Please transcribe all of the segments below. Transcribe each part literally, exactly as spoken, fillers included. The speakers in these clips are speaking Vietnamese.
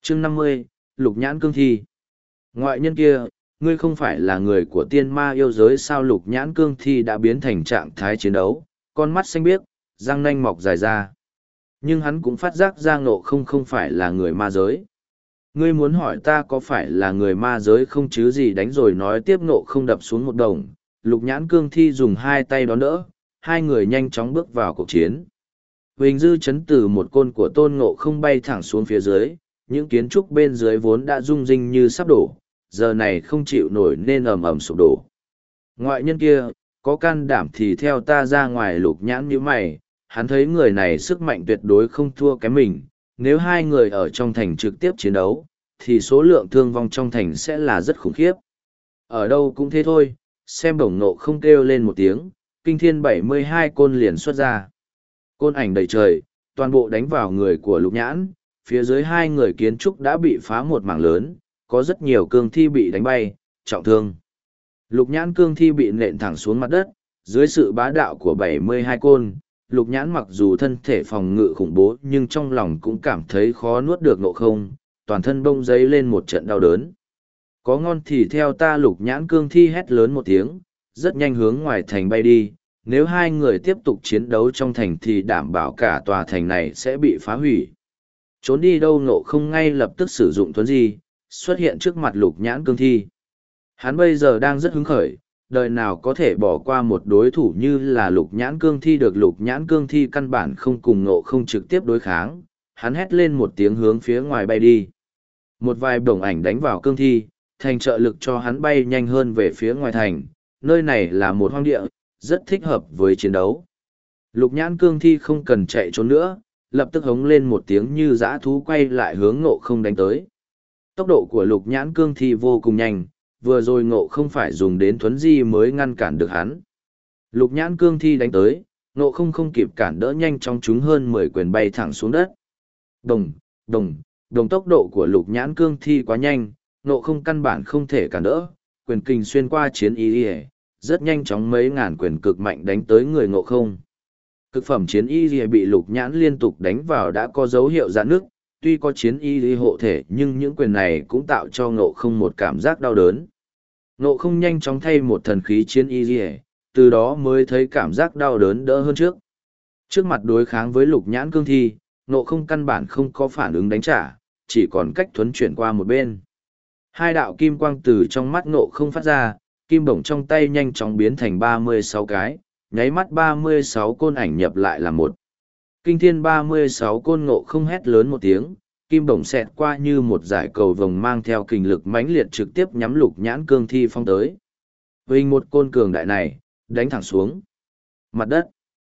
Chương năm mươi, Lục Nhãn Cương Thi. Ngoại nhân kia, ngươi không phải là người của tiên ma yêu giới sao? Lục Nhãn Cương Thi đã biến thành trạng thái chiến đấu, con mắt xanh biếc, răng nanh mọc dài ra. Nhưng hắn cũng phát giác ra Ngộ Không không phải là người ma giới. Ngươi muốn hỏi ta có phải là người ma giới không chứ gì? Đánh rồi nói tiếp. Ngộ Không đập xuống một đồng, Lục Nhãn Cương Thi dùng hai tay đón đỡ, hai người nhanh chóng bước vào cuộc chiến. Huỳnh dư chấn từ một côn của Tôn Ngộ Không bay thẳng xuống phía dưới, những kiến trúc bên dưới vốn đã rung rinh như sắp đổ, giờ này không chịu nổi nên ầm ầm sụp đổ. Ngoại nhân kia, có can đảm thì theo ta ra ngoài. Lục Nhãn nhíu mày, hắn thấy người này sức mạnh tuyệt đối không thua kém mình, nếu hai người ở trong thành trực tiếp chiến đấu, thì số lượng thương vong trong thành sẽ là rất khủng khiếp. Ở đâu cũng thế thôi, xem Bổng Ngộ Không kêu lên một tiếng, kinh thiên bảy mươi hai côn liền xuất ra. Côn ảnh đầy trời, toàn bộ đánh vào người của Lục Nhãn, phía dưới hai người kiến trúc đã bị phá một mảng lớn, có rất nhiều cương thi bị đánh bay, trọng thương. Lục Nhãn cương thi bị nện thẳng xuống mặt đất, dưới sự bá đạo của bảy mươi hai côn, Lục Nhãn mặc dù thân thể phòng ngự khủng bố nhưng trong lòng cũng cảm thấy khó nuốt được Ngộ Không, toàn thân bông giấy lên một trận đau đớn. Có ngon thì theo ta. Lục Nhãn cương thi hét lớn một tiếng, rất nhanh hướng ngoài thành bay đi. Nếu hai người tiếp tục chiến đấu trong thành thì đảm bảo cả tòa thành này sẽ bị phá hủy. Trốn đi đâu? Ngộ Không ngay lập tức sử dụng thuấn di, xuất hiện trước mặt Lục Nhãn cương thi. Hắn bây giờ đang rất hứng khởi, đời nào có thể bỏ qua một đối thủ như là Lục Nhãn cương thi được. Lục Nhãn cương thi căn bản không cùng Ngộ Không trực tiếp đối kháng, hắn hét lên một tiếng hướng phía ngoài bay đi. Một vài bổng ảnh đánh vào cương thi, thành trợ lực cho hắn bay nhanh hơn về phía ngoài thành. Nơi này là một hoang địa, rất thích hợp với chiến đấu. Lục Nhãn cương thi không cần chạy trốn nữa, lập tức hống lên một tiếng như dã thú quay lại hướng Ngộ Không đánh tới. Tốc độ của Lục Nhãn cương thi vô cùng nhanh, vừa rồi Ngộ Không phải dùng đến thuấn di mới ngăn cản được hắn. Lục Nhãn cương thi đánh tới, Ngộ Không không kịp cản đỡ, nhanh chóng trúng hơn mười quyền bay thẳng xuống đất. Đồng, đồng, đồng. Tốc độ của Lục Nhãn cương thi quá nhanh, Ngộ Không căn bản không thể cản đỡ, quyền kình xuyên qua chiến y, rất nhanh chóng mấy ngàn quyền cực mạnh đánh tới người Ngộ Không. Cực phẩm chiến y bị Lục Nhãn liên tục đánh vào đã có dấu hiệu rạn nứt, tuy có chiến y hộ thể nhưng những quyền này cũng tạo cho Ngộ Không một cảm giác đau đớn. Ngộ Không nhanh chóng thay một thần khí chiến y, từ đó mới thấy cảm giác đau đớn đỡ hơn trước. Trước mặt đối kháng với Lục Nhãn cương thi, Ngộ Không căn bản không có phản ứng đánh trả, chỉ còn cách thuấn chuyển qua một bên. Hai đạo kim quang từ trong mắt Ngộ Không phát ra, kim bổng trong tay nhanh chóng biến thành ba mươi sáu cái, nháy mắt ba mươi sáu côn ảnh nhập lại là một. Kinh thiên ba mươi sáu côn. Ngộ Không hét lớn một tiếng, kim bổng xẹt qua như một dải cầu vồng mang theo kình lực mãnh liệt trực tiếp nhắm Lục Nhãn cương thi phong tới. Huỳnh một côn cường đại này, đánh thẳng xuống mặt đất.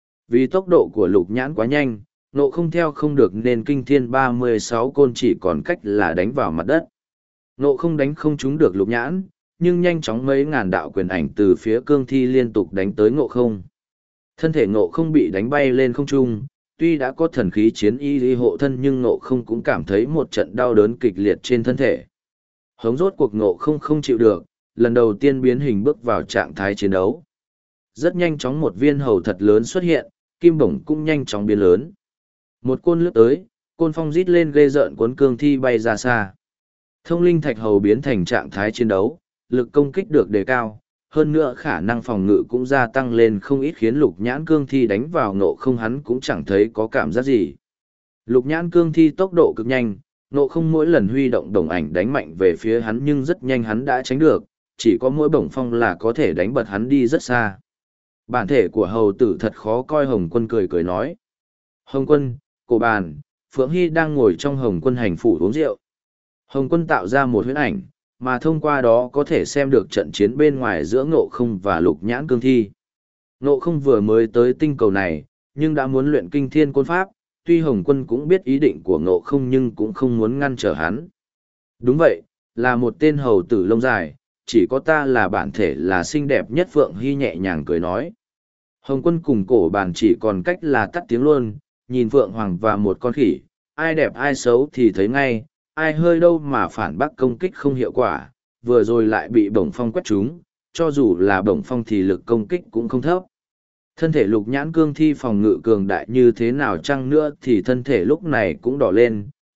Vì tốc độ của Lục Nhãn quá nhanh, Ngộ Không theo không được nên kinh thiên ba mươi sáu côn chỉ còn cách là đánh vào mặt đất. Ngộ Không đánh không trúng được Lục Nhãn, nhưng nhanh chóng mấy ngàn đạo quyền ảnh từ phía cương thi liên tục đánh tới Ngộ Không. Thân thể Ngộ Không bị đánh bay lên không trung, tuy đã có thần khí chiến y lý hộ thân nhưng Ngộ Không cũng cảm thấy một trận đau đớn kịch liệt trên thân thể. Hống rốt cuộc Ngộ Không không chịu được, lần đầu tiên biến hình bước vào trạng thái chiến đấu. Rất nhanh chóng một viên hầu thật lớn xuất hiện, kim bổng cũng nhanh chóng biến lớn. Một côn lướt tới, côn phong rít lên ghê rợn cuốn cương thi bay ra xa. Thông linh thạch hầu biến thành trạng thái chiến đấu, lực công kích được đề cao, hơn nữa khả năng phòng ngự cũng gia tăng lên không ít khiến Lục Nhãn cương thi đánh vào Ngộ Không hắn cũng chẳng thấy có cảm giác gì. Lục Nhãn cương thi tốc độ cực nhanh, Ngộ Không mỗi lần huy động đồng ảnh đánh mạnh về phía hắn nhưng rất nhanh hắn đã tránh được, chỉ có mỗi bổng phong là có thể đánh bật hắn đi rất xa. Bản thể của hầu tử thật khó coi. Hồng Quân cười cười nói. Hồng Quân, Cổ Bàn, Phượng Hy đang ngồi trong Hồng Quân hành phủ uống rượu. Hồng Quân tạo ra một huyễn ảnh, mà thông qua đó có thể xem được trận chiến bên ngoài giữa Ngộ Không và Lục Nhãn cương thi. Ngộ Không vừa mới tới tinh cầu này, nhưng đã muốn luyện kinh thiên côn pháp, tuy Hồng Quân cũng biết ý định của Ngộ Không nhưng cũng không muốn ngăn trở hắn. Đúng vậy, là một tên hầu tử lông dài, chỉ có ta là bản thể là xinh đẹp nhất. Phượng Hy nhẹ nhàng cười nói. Hồng Quân cùng Cổ Bàn chỉ còn cách là tắt tiếng luôn, nhìn Phượng Hoàng và một con khỉ, ai đẹp ai xấu thì thấy ngay, ai hơi đâu mà phản bác công kích không hiệu quả, vừa rồi lại bị bổng phong quét trúng, cho dù là bổng phong thì lực công kích cũng không thấp. Thân thể Lục Nhãn cương thi phòng ngự cường đại như thế nào chăng nữa thì thân thể lúc này cũng đỏ lên,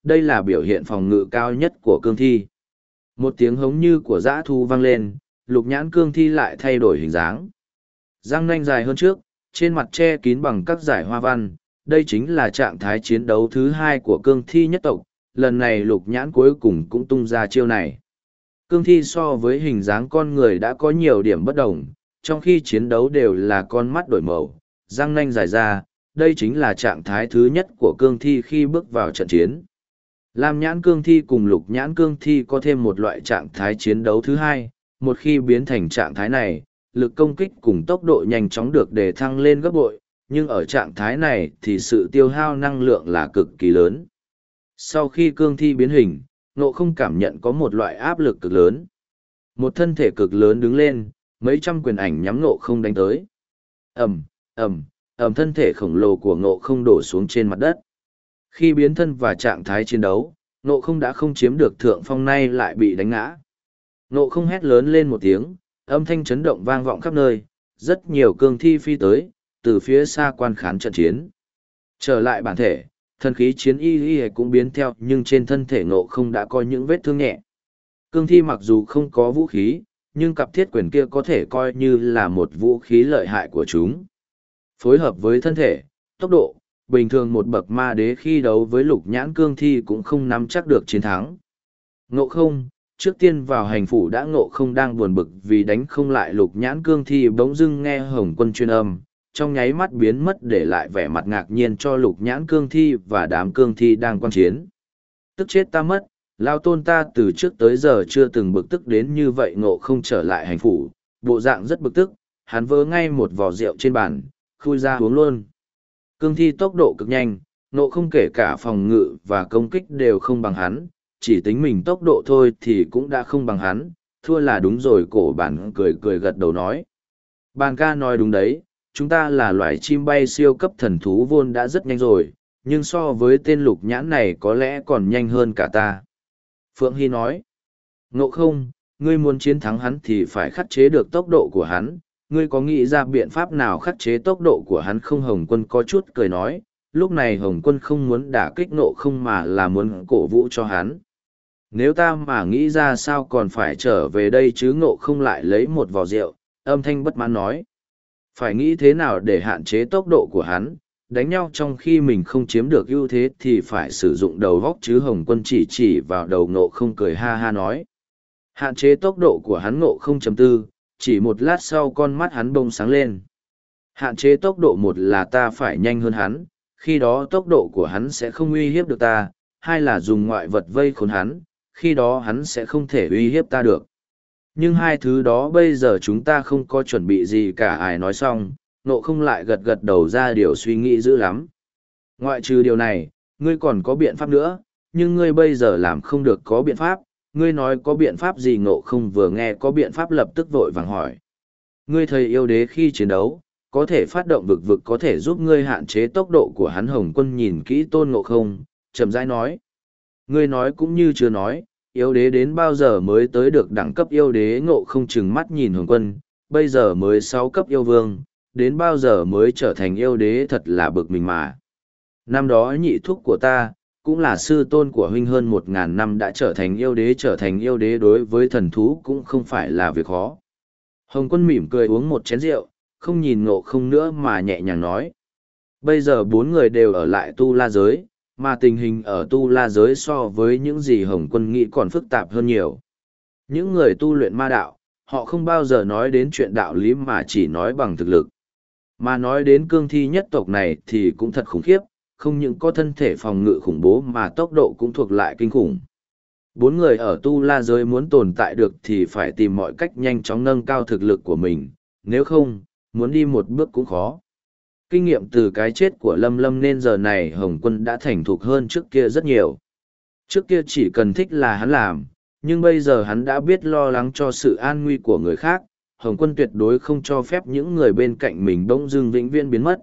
đây là biểu hiện phòng ngự cao nhất của cương thi. Một tiếng hống như của dã thu vang lên, lục nhãn cương thi lại thay đổi hình dáng. Răng nanh dài hơn trước, trên mặt che kín bằng các dải hoa văn, đây chính là trạng thái chiến đấu thứ hai của cương thi nhất tộc, lần này lục nhãn cuối cùng cũng tung ra chiêu này. Cương thi so với hình dáng con người đã có nhiều điểm bất đồng, trong khi chiến đấu đều là con mắt đổi màu, răng nanh dài ra, đây chính là trạng thái thứ nhất của cương thi khi bước vào trận chiến. Lam nhãn cương thi cùng lục nhãn cương thi có thêm một loại trạng thái chiến đấu thứ hai, một khi biến thành trạng thái này, lực công kích cùng tốc độ nhanh chóng được đề thăng lên gấp bội, nhưng ở trạng thái này thì sự tiêu hao năng lượng là cực kỳ lớn. Sau khi cương thi biến hình, Ngộ Không cảm nhận có một loại áp lực cực lớn. Một thân thể cực lớn đứng lên, mấy trăm quyền ảnh nhắm Ngộ Không đánh tới. Ầm, ầm, ầm, thân thể khổng lồ của Ngộ Không đổ xuống trên mặt đất. Khi biến thân và trạng thái chiến đấu, Ngộ Không đã không chiếm được thượng phong, nay lại bị đánh ngã. Ngộ Không hét lớn lên một tiếng, âm thanh chấn động vang vọng khắp nơi, rất nhiều cương thi phi tới, từ phía xa quan khán trận chiến. Trở lại bản thể, thần khí chiến y y cũng biến theo, nhưng trên thân thể Ngộ Không đã có những vết thương nhẹ. Cương thi mặc dù không có vũ khí, nhưng cặp thiết quyền kia có thể coi như là một vũ khí lợi hại của chúng. Phối hợp với thân thể, tốc độ, bình thường một bậc ma đế khi đấu với lục nhãn cương thi cũng không nắm chắc được chiến thắng. Ngộ Không, trước tiên vào hành phủ đã Ngộ Không đang buồn bực vì đánh không lại lục nhãn cương thi, bỗng dưng nghe Hồng Quân truyền âm, trong nháy mắt biến mất để lại vẻ mặt ngạc nhiên cho lục nhãn cương thi và đám cương thi đang quan chiến. Tức chết ta mất, lao tôn ta từ trước tới giờ chưa từng bực tức đến như vậy. Ngộ Không trở lại hành phủ, bộ dạng rất bực tức, hắn vớ ngay một vò rượu trên bàn, khui ra uống luôn. Cương thi tốc độ cực nhanh, Ngộ Không kể cả phòng ngự và công kích đều không bằng hắn, chỉ tính mình tốc độ thôi thì cũng đã không bằng hắn, thua là đúng rồi. Cổ bản cười cười gật đầu nói. Bàn ca nói đúng đấy, chúng ta là loài chim bay siêu cấp thần thú vốn đã rất nhanh rồi, nhưng so với tên lục nhãn này có lẽ còn nhanh hơn cả ta. Phượng Hy nói. Ngộ Không, ngươi muốn chiến thắng hắn thì phải khắc chế được tốc độ của hắn, ngươi có nghĩ ra biện pháp nào khắc chế tốc độ của hắn không? Hồng Quân có chút cười nói, lúc này Hồng Quân không muốn đả kích Ngộ Không mà là muốn cổ vũ cho hắn. Nếu ta mà nghĩ ra sao còn phải trở về đây chứ? Ngộ Không lại lấy một vò rượu, âm thanh bất mãn nói. Phải nghĩ thế nào để hạn chế tốc độ của hắn, đánh nhau trong khi mình không chiếm được ưu thế thì phải sử dụng đầu góc chứ. Hồng Quân chỉ chỉ vào đầu Ngộ Không cười ha ha nói. Hạn chế tốc độ của hắn. Ngộ Không chấm tư, chỉ một lát sau con mắt hắn bông sáng lên. Hạn chế tốc độ, một là ta phải nhanh hơn hắn, khi đó tốc độ của hắn sẽ không uy hiếp được ta, hai là dùng ngoại vật vây khốn hắn, khi đó hắn sẽ không thể uy hiếp ta được. Nhưng hai thứ đó bây giờ chúng ta không có chuẩn bị gì cả. Ai nói xong, Ngộ Không lại gật gật đầu ra điều suy nghĩ dữ lắm. Ngoại trừ điều này, ngươi còn có biện pháp nữa, nhưng ngươi bây giờ làm không được có biện pháp. Ngươi nói có biện pháp gì? Ngộ Không vừa nghe có biện pháp lập tức vội vàng hỏi. Ngươi thầy yêu đế khi chiến đấu, có thể phát động vực vực có thể giúp ngươi hạn chế tốc độ của hắn. Hồng Quân nhìn kỹ Tôn Ngộ Không, chậm rãi nói. Ngươi nói cũng như chưa nói, yêu đế đến bao giờ mới tới được đẳng cấp yêu đế? Ngộ Không trừng mắt nhìn Hồng Quân, bây giờ mới sáu cấp yêu vương, đến bao giờ mới trở thành yêu đế? Thật là bực mình mà. Năm đó nhị thúc của ta, cũng là sư tôn của huynh, hơn một ngàn năm đã trở thành yêu đế. Trở thành yêu đế đối với thần thú cũng không phải là việc khó. Hồng Quân mỉm cười uống một chén rượu, không nhìn Ngộ Không nữa mà nhẹ nhàng nói. Bây giờ bốn người đều ở lại Tu La Giới, mà tình hình ở Tu La Giới so với những gì Hồng Quân nghĩ còn phức tạp hơn nhiều. Những người tu luyện ma đạo, họ không bao giờ nói đến chuyện đạo lý mà chỉ nói bằng thực lực. Mà nói đến cương thi nhất tộc này thì cũng thật khủng khiếp, không những có thân thể phòng ngự khủng bố mà tốc độ cũng thuộc lại kinh khủng. Bốn người ở Tu La Giới muốn tồn tại được thì phải tìm mọi cách nhanh chóng nâng cao thực lực của mình, nếu không, muốn đi một bước cũng khó. Kinh nghiệm từ cái chết của Lâm Lâm nên giờ này Hồng Quân đã thành thục hơn trước kia rất nhiều. Trước kia chỉ cần thích là hắn làm, nhưng bây giờ hắn đã biết lo lắng cho sự an nguy của người khác. Hồng Quân tuyệt đối không cho phép những người bên cạnh mình bỗng dưng vĩnh viễn biến mất.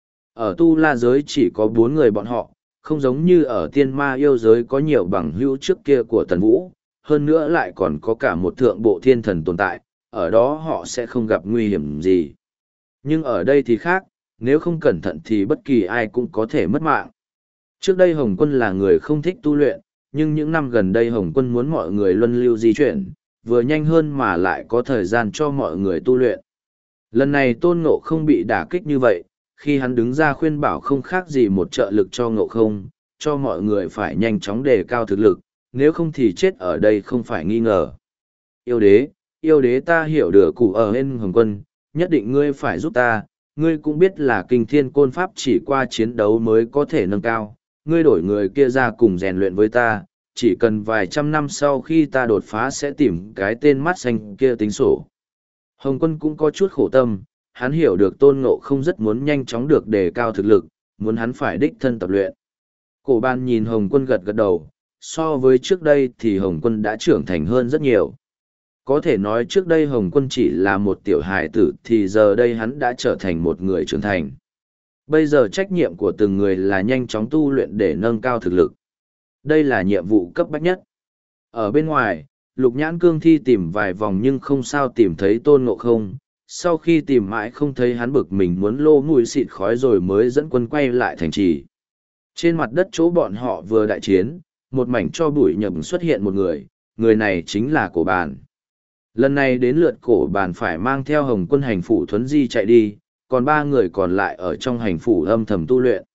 Ở Tu La Giới chỉ có bốn người bọn họ, không giống như ở Tiên Ma Yêu Giới có nhiều bằng hữu trước kia của Tần Vũ, hơn nữa lại còn có cả một thượng bộ thiên thần tồn tại, ở đó họ sẽ không gặp nguy hiểm gì. Nhưng ở đây thì khác, nếu không cẩn thận thì bất kỳ ai cũng có thể mất mạng. Trước đây Hồng Quân là người không thích tu luyện, nhưng những năm gần đây Hồng Quân muốn mọi người luân lưu di chuyển, vừa nhanh hơn mà lại có thời gian cho mọi người tu luyện. Lần này Tôn Ngộ không bị đả kích như vậy, khi hắn đứng ra khuyên bảo không khác gì một trợ lực cho Ngộ không, cho mọi người phải nhanh chóng đề cao thực lực, nếu không thì chết ở đây không phải nghi ngờ. Yêu đế, yêu đế ta hiểu được cụ ở bên Hồng Quân, nhất định ngươi phải giúp ta, ngươi cũng biết là kinh thiên côn pháp chỉ qua chiến đấu mới có thể nâng cao, ngươi đổi người kia ra cùng rèn luyện với ta, chỉ cần vài trăm năm sau khi ta đột phá sẽ tìm cái tên mắt xanh kia tính sổ. Hồng Quân cũng có chút khổ tâm, hắn hiểu được Tôn Ngộ không rất muốn nhanh chóng được đề cao thực lực, muốn hắn phải đích thân tập luyện. Cổ Ban nhìn Hồng Quân gật gật đầu, so với trước đây thì Hồng Quân đã trưởng thành hơn rất nhiều. Có thể nói trước đây Hồng Quân chỉ là một tiểu hài tử thì giờ đây hắn đã trở thành một người trưởng thành. Bây giờ trách nhiệm của từng người là nhanh chóng tu luyện để nâng cao thực lực. Đây là nhiệm vụ cấp bách nhất. Ở bên ngoài, Lục Nhãn Cương Thi tìm vài vòng nhưng không sao tìm thấy Tôn Ngộ không. Sau khi tìm mãi không thấy hắn bực mình muốn lô mũi xịt khói rồi mới dẫn quân quay lại thành trì. Trên mặt đất chỗ bọn họ vừa đại chiến, một mảnh cho bụi nhậm xuất hiện một người, người này chính là Cổ Bàn. Lần này đến lượt Cổ Bàn phải mang theo Hồng Quân hành phủ thuấn di chạy đi, còn ba người còn lại ở trong hành phủ âm thầm tu luyện.